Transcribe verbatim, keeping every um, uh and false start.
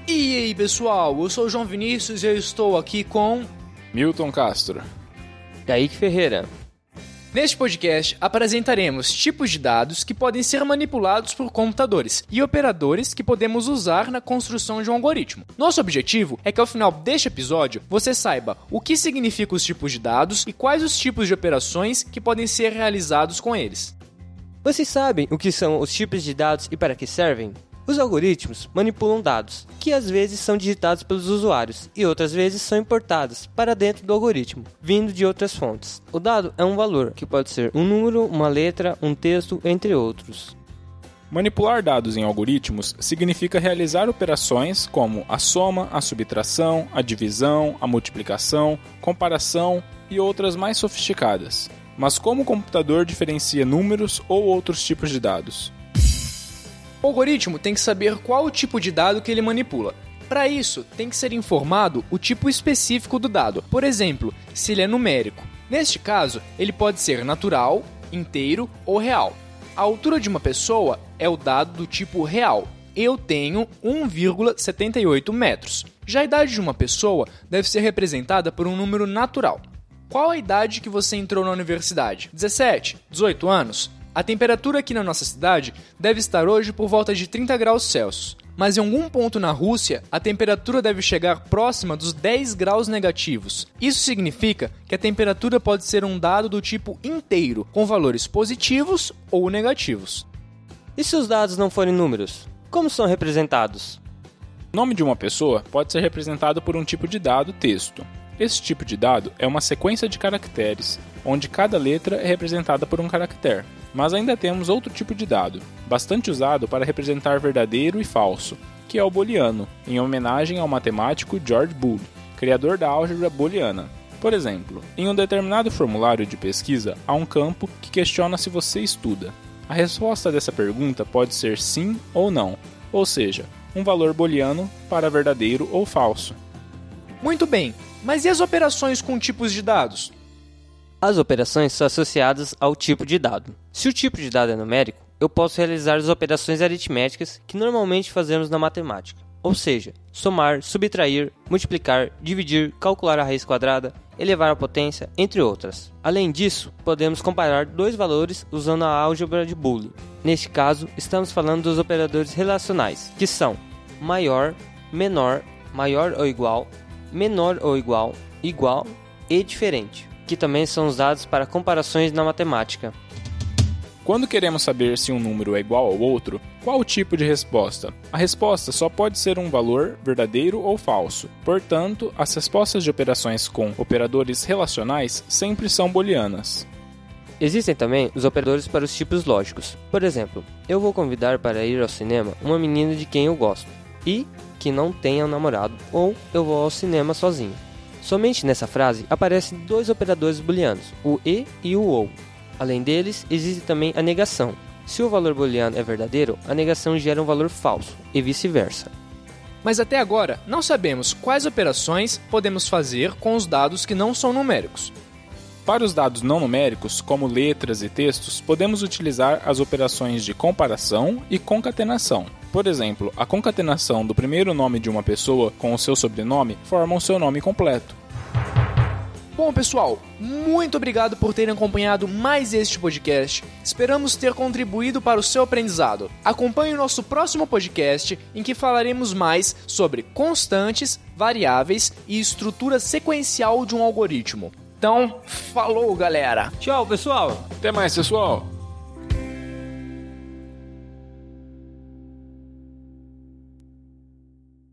E aí pessoal, eu sou o João Vinícius e eu estou aqui com... Milton Castro. Kaique Ferreira. Neste podcast apresentaremos tipos de dados que podem ser manipulados por computadores e operadores que podemos usar na construção de um algoritmo. Nosso objetivo é que ao final deste episódio você saiba o que significam os tipos de dados e quais os tipos de operações que podem ser realizados com eles. Vocês sabem o que são os tipos de dados e para que servem? Os algoritmos manipulam dados, que às vezes são digitados pelos usuários e outras vezes são importados para dentro do algoritmo, vindo de outras fontes. O dado é um valor, que pode ser um número, uma letra, um texto, entre outros. Manipular dados em algoritmos significa realizar operações como a soma, a subtração, a divisão, a multiplicação, comparação e outras mais sofisticadas. Mas como o computador diferencia números ou outros tipos de dados? O algoritmo tem que saber qual o tipo de dado que ele manipula. Para isso, tem que ser informado o tipo específico do dado, por exemplo, se ele é numérico. Neste caso, ele pode ser natural, inteiro ou real. A altura de uma pessoa é o dado do tipo real. Eu tenho um vírgula setenta e oito metros. Já a idade de uma pessoa deve ser representada por um número natural. Qual a idade que você entrou na universidade? dezessete? dezoito anos? A temperatura aqui na nossa cidade deve estar hoje por volta de trinta graus Celsius, mas em algum ponto na Rússia a temperatura deve chegar próxima dos dez graus negativos. Isso significa que a temperatura pode ser um dado do tipo inteiro, com valores positivos ou negativos. E se os dados não forem números? Como são representados? O nome de uma pessoa pode ser representado por um tipo de dado texto. Esse tipo de dado é uma sequência de caracteres, onde cada letra é representada por um caractere. Mas ainda temos outro tipo de dado, bastante usado para representar verdadeiro e falso, que é o booleano, em homenagem ao matemático George Boole, criador da álgebra booleana. Por exemplo, em um determinado formulário de pesquisa, há um campo que questiona se você estuda. A resposta dessa pergunta pode ser sim ou não, ou seja, um valor booleano para verdadeiro ou falso. Muito bem, mas e as operações com tipos de dados? As operações são associadas ao tipo de dado. Se o tipo de dado é numérico, eu posso realizar as operações aritméticas que normalmente fazemos na matemática. Ou seja, somar, subtrair, multiplicar, dividir, calcular a raiz quadrada, elevar a potência, entre outras. Além disso, podemos comparar dois valores usando a álgebra de Boole. Neste caso, estamos falando dos operadores relacionais, que são maior, menor, maior ou igual, menor ou igual, igual e diferente, que também são usados para comparações na matemática. Quando queremos saber se um número é igual ao outro, qual o tipo de resposta? A resposta só pode ser um valor verdadeiro ou falso. Portanto, as respostas de operações com operadores relacionais sempre são booleanas. Existem também os operadores para os tipos lógicos. Por exemplo, eu vou convidar para ir ao cinema uma menina de quem eu gosto e que não tenha um namorado, ou eu vou ao cinema sozinho. Somente nessa frase aparecem dois operadores booleanos, o e e o ou. Além deles, existe também a negação. Se o valor booleano é verdadeiro, a negação gera um valor falso, e vice-versa. Mas até agora, não sabemos quais operações podemos fazer com os dados que não são numéricos. Para os dados não numéricos, como letras e textos, podemos utilizar as operações de comparação e concatenação. Por exemplo, a concatenação do primeiro nome de uma pessoa com o seu sobrenome forma o seu nome completo. Bom, pessoal, muito obrigado por terem acompanhado mais este podcast. Esperamos ter contribuído para o seu aprendizado. Acompanhe o nosso próximo podcast, em que falaremos mais sobre constantes, variáveis e estrutura sequencial de um algoritmo. Então, falou, galera! Tchau, pessoal! Até mais, pessoal!